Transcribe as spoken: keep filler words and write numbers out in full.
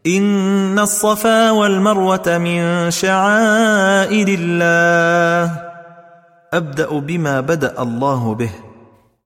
إن الصفا والمروة من شعائر الله. أبدأ بما بدأ الله به،